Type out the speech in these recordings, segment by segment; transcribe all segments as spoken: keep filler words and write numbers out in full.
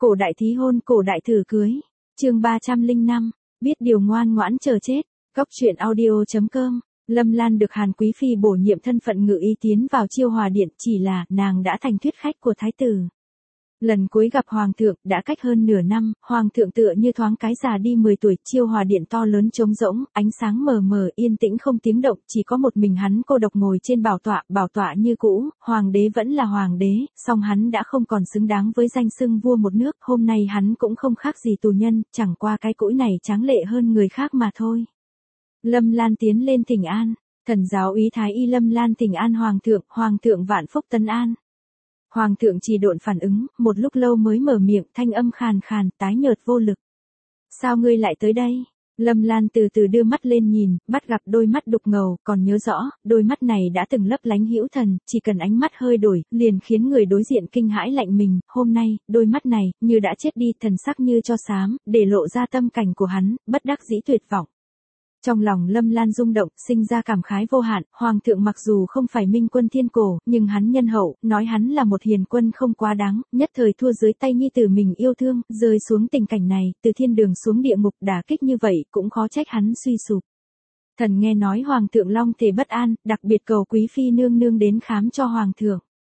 Cổ đại thí hôn, cổ đại thử cưới. Chương ba trăm lẻ năm, biết điều ngoan ngoãn chờ chết. Góc truyện audio chấm com. Lâm Lan được Hàn Quý phi bổ nhiệm thân phận ngự y tiến vào Chiêu Hòa điện, chỉ là nàng đã thành thuyết khách của thái tử. Lần cuối gặp hoàng thượng đã cách hơn nửa năm, hoàng thượng tựa như thoáng cái già đi mười tuổi, Chiêu Hòa điện to lớn trống rỗng, ánh sáng mờ mờ, yên tĩnh không tiếng động, chỉ có một mình hắn cô độc ngồi trên bảo tọa, bảo tọa như cũ, hoàng đế vẫn là hoàng đế, song hắn đã không còn xứng đáng với danh xưng vua một nước, hôm nay hắn cũng không khác gì tù nhân, chẳng qua cái cũi này tráng lệ hơn người khác mà thôi. Lâm Lan tiến lên thỉnh an, thần giáo úy thái y Lâm Lan thỉnh an hoàng thượng, hoàng thượng vạn phúc tân an. Hoàng thượng chỉ độn phản ứng, một lúc lâu mới mở miệng, thanh âm khàn khàn, tái nhợt vô lực. Sao ngươi lại tới đây? Lâm Lan từ từ đưa mắt lên nhìn, bắt gặp đôi mắt đục ngầu, còn nhớ rõ, đôi mắt này đã từng lấp lánh hữu thần, chỉ cần ánh mắt hơi đổi, liền khiến người đối diện kinh hãi lạnh mình, hôm nay, đôi mắt này, như đã chết đi, thần sắc như tro xám, để lộ ra tâm cảnh của hắn, bất đắc dĩ tuyệt vọng. Trong lòng Lâm Lan rung động, sinh ra cảm khái vô hạn, hoàng thượng mặc dù không phải minh quân thiên cổ, nhưng hắn nhân hậu, nói hắn là một hiền quân không quá đáng, nhất thời thua dưới tay nhi tử mình yêu thương, rơi xuống tình cảnh này, từ thiên đường xuống địa ngục, đả kích như vậy, cũng khó trách hắn suy sụp. Thần nghe nói hoàng thượng long thể bất an, đặc biệt cầu quý phi nương nương đến khám cho hoàng thượng.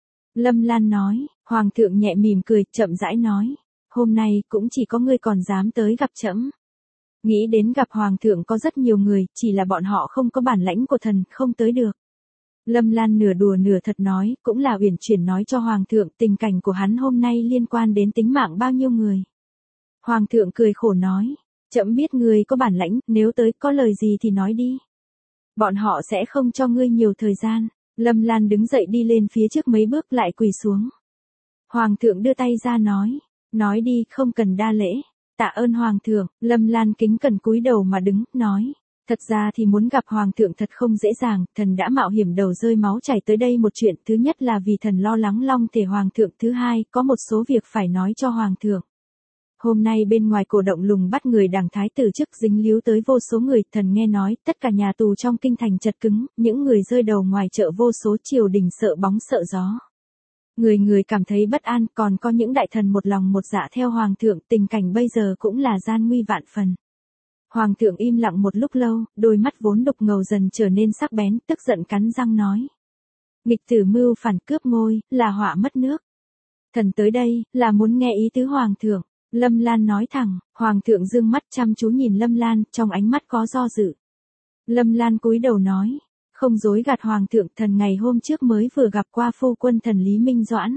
Lâm Lan nói, hoàng thượng nhẹ mỉm cười, chậm rãi nói, hôm nay cũng chỉ có ngươi còn dám tới gặp trẫm. Nghĩ đến gặp hoàng thượng có rất nhiều người, chỉ là bọn họ không có bản lãnh của thần, không tới được. Lâm Lan nửa đùa nửa thật nói, cũng là uyển chuyển nói cho hoàng thượng tình cảnh của hắn hôm nay liên quan đến tính mạng bao nhiêu người. Hoàng thượng cười khổ nói, trẫm biết ngươi có bản lãnh, nếu tới có lời gì thì nói đi. Bọn họ sẽ không cho ngươi nhiều thời gian. Lâm Lan đứng dậy đi lên phía trước mấy bước lại quỳ xuống. Hoàng thượng đưa tay ra nói, nói đi, không cần đa lễ. Tạ ơn hoàng thượng, Lâm Lan kính cẩn cúi đầu mà đứng, nói, thật ra thì muốn gặp hoàng thượng thật không dễ dàng, thần đã mạo hiểm đầu rơi máu chảy tới đây một chuyện, thứ nhất là vì thần lo lắng long thể hoàng thượng, thứ hai, có một số việc phải nói cho hoàng thượng. Hôm nay bên ngoài cổ động lùng bắt người đảng thái tử chức dính líu tới vô số người, thần nghe nói, tất cả nhà tù trong kinh thành chật cứng, những người rơi đầu ngoài chợ vô số, triều đình sợ bóng sợ gió. Người người cảm thấy bất an, còn có những đại thần một lòng một dạ theo hoàng thượng, tình cảnh bây giờ cũng là gian nguy vạn phần. Hoàng thượng im lặng một lúc lâu, đôi mắt vốn đục ngầu dần trở nên sắc bén, tức giận cắn răng nói. Nghịch tử mưu phản cướp ngôi, là họa mất nước. Thần tới đây, là muốn nghe ý tứ hoàng thượng. Lâm Lan nói thẳng, hoàng thượng dương mắt chăm chú nhìn Lâm Lan, trong ánh mắt có do dự. Lâm Lan cúi đầu nói. Không dối gạt hoàng thượng, thần ngày hôm trước mới vừa gặp qua phu quân thần Lý Minh Doãn.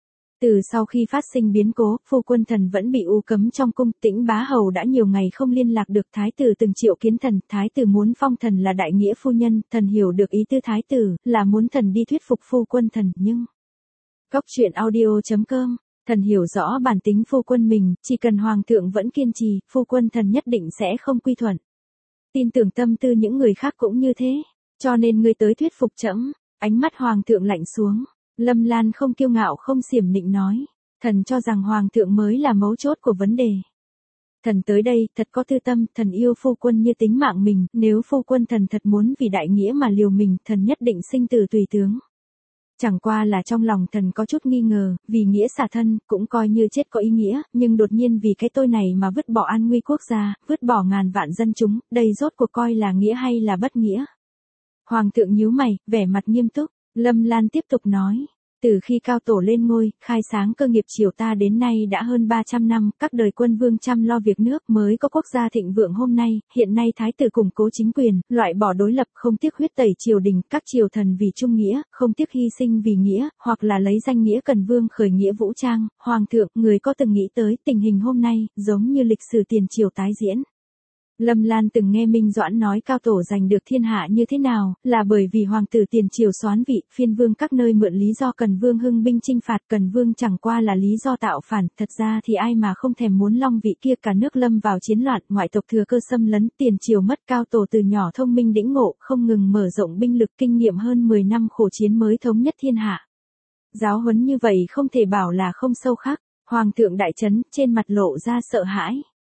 Từ sau khi phát sinh biến cố, phu quân thần vẫn bị u cấm trong cung, Tĩnh Bá Hầu đã nhiều ngày không liên lạc được, thái tử từng triệu kiến thần, thái tử muốn phong thần là đại nghĩa phu nhân, thần hiểu được ý tư thái tử, là muốn thần đi thuyết phục phu quân thần, nhưng... Góc truyện audio chấm com, thần hiểu rõ bản tính phu quân mình, chỉ cần hoàng thượng vẫn kiên trì, phu quân thần nhất định sẽ không quy thuận. Tin tưởng tâm tư những người khác cũng như thế. Cho nên ngươi tới thuyết phục trẫm. Ánh mắt hoàng thượng lạnh xuống. Lâm Lan không kiêu ngạo không xiểm nịnh nói. Thần cho rằng hoàng thượng mới là mấu chốt của vấn đề. Thần tới đây, thật có tư tâm, thần yêu phu quân như tính mạng mình, nếu phu quân thần thật muốn vì đại nghĩa mà liều mình, thần nhất định sinh tử tùy tướng. Chẳng qua là trong lòng thần có chút nghi ngờ, vì nghĩa xả thân, cũng coi như chết có ý nghĩa, nhưng đột nhiên vì cái tôi này mà vứt bỏ an nguy quốc gia, vứt bỏ ngàn vạn dân chúng, đây rốt cuộc coi là nghĩa hay là bất nghĩa. Hoàng thượng nhíu mày, vẻ mặt nghiêm túc, Lâm Lan tiếp tục nói, từ khi cao tổ lên ngôi, khai sáng cơ nghiệp triều ta đến nay đã hơn ba trăm năm, các đời quân vương chăm lo việc nước mới có quốc gia thịnh vượng hôm nay, hiện nay thái tử củng cố chính quyền, loại bỏ đối lập, không tiếc huyết tẩy triều đình, các triều thần vì trung nghĩa, không tiếc hy sinh vì nghĩa, hoặc là lấy danh nghĩa cần vương khởi nghĩa vũ trang, hoàng thượng, người có từng nghĩ tới tình hình hôm nay, giống như lịch sử tiền triều tái diễn. Lâm Lan từng nghe Minh Doãn nói cao tổ giành được thiên hạ như thế nào, là bởi vì hoàng tử tiền triều soán vị, phiên vương các nơi mượn lý do cần vương hưng binh chinh phạt, cần vương chẳng qua là lý do tạo phản, thật ra thì ai mà không thèm muốn long vị kia, cả nước lâm vào chiến loạn, ngoại tộc thừa cơ xâm lấn, tiền triều mất, cao tổ từ nhỏ thông minh đĩnh ngộ, không ngừng mở rộng binh lực, kinh nghiệm hơn mười năm khổ chiến mới thống nhất thiên hạ. Giáo huấn như vậy không thể bảo là không sâu khắc, hoàng thượng đại chấn, trên mặt lộ ra sợ hãi.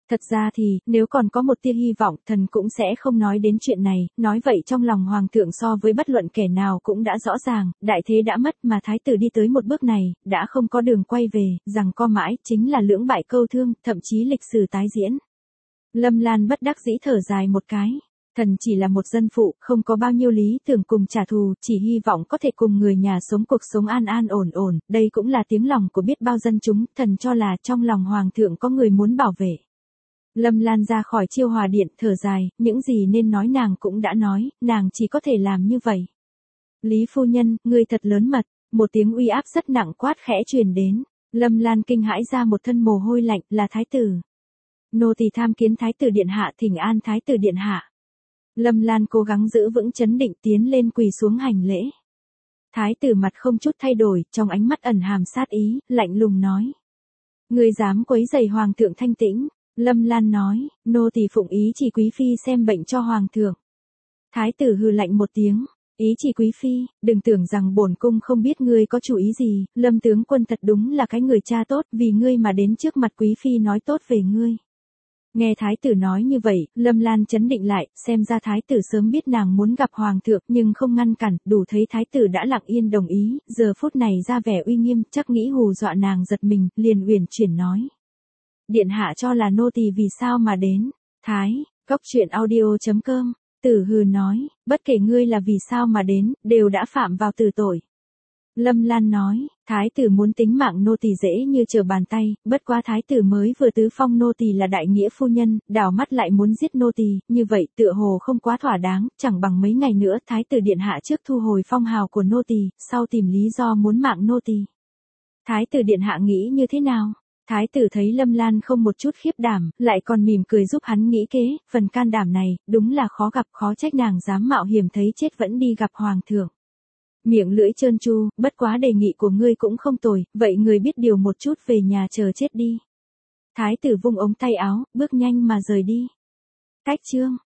Thật ra thì, nếu còn có một tia hy vọng, thần cũng sẽ không nói đến chuyện này, nói vậy trong lòng hoàng thượng so với bất luận kẻ nào cũng đã rõ ràng, đại thế đã mất mà thái tử đi tới một bước này, đã không có đường quay về, rằng co mãi, chính là lưỡng bại câu thương, thậm chí lịch sử tái diễn. Lâm Lan bất đắc dĩ thở dài một cái. Thần chỉ là một dân phụ, không có bao nhiêu lý tưởng cùng trả thù, chỉ hy vọng có thể cùng người nhà sống cuộc sống an an ổn ổn, đây cũng là tiếng lòng của biết bao dân chúng, thần cho là trong lòng hoàng thượng có người muốn bảo vệ. Lâm Lan ra khỏi Chiêu Hòa Điện, thở dài, những gì nên nói nàng cũng đã nói, nàng chỉ có thể làm như vậy. Lý phu nhân, ngươi thật lớn mật, một tiếng uy áp rất nặng quát khẽ truyền đến. Lâm Lan kinh hãi ra một thân mồ hôi lạnh, là thái tử. Nô tỳ tham kiến thái tử điện hạ, thỉnh an thái tử điện hạ. Lâm Lan cố gắng giữ vững chấn định tiến lên quỳ xuống hành lễ. Thái tử mặt không chút thay đổi, trong ánh mắt ẩn hàm sát ý, lạnh lùng nói. Ngươi dám quấy rầy hoàng thượng thanh tĩnh. Lâm Lan nói, nô tỳ phụng ý chỉ quý phi xem bệnh cho hoàng thượng. Thái tử hừ lạnh một tiếng, ý chỉ quý phi, đừng tưởng rằng bổn cung không biết ngươi có chủ ý gì, Lâm tướng quân thật đúng là cái người cha tốt, vì ngươi mà đến trước mặt quý phi nói tốt về ngươi. Nghe thái tử nói như vậy, Lâm Lan chấn định lại, xem ra thái tử sớm biết nàng muốn gặp hoàng thượng nhưng không ngăn cản, đủ thấy thái tử đã lặng yên đồng ý, giờ phút này ra vẻ uy nghiêm, chắc nghĩ hù dọa nàng giật mình, liền uyển chuyển nói. Điện hạ cho là nô tỳ vì sao mà đến. Thái, góc truyện audio chấm com, Tử hừ nói, bất kể ngươi là vì sao mà đến, đều đã phạm vào tử tội. Lâm Lan nói, thái tử muốn tính mạng nô tỳ dễ như trở bàn tay, bất quá thái tử mới vừa tứ phong nô tỳ là đại nghĩa phu nhân, đảo mắt lại muốn giết nô tỳ, như vậy tựa hồ không quá thỏa đáng, chẳng bằng mấy ngày nữa thái tử điện hạ trước thu hồi phong hào của nô tỳ, sau tìm lý do muốn mạng nô tỳ. Thái tử điện hạ nghĩ như thế nào? Thái tử thấy Lâm Lan không một chút khiếp đảm, lại còn mỉm cười giúp hắn nghĩ kế, phần can đảm này, đúng là khó gặp, khó trách nàng dám mạo hiểm thấy chết vẫn đi gặp hoàng thượng. Miệng lưỡi trơn tru, bất quá đề nghị của ngươi cũng không tồi, vậy ngươi biết điều một chút về nhà chờ chết đi. Thái tử vung ống tay áo, bước nhanh mà rời đi. Cách chương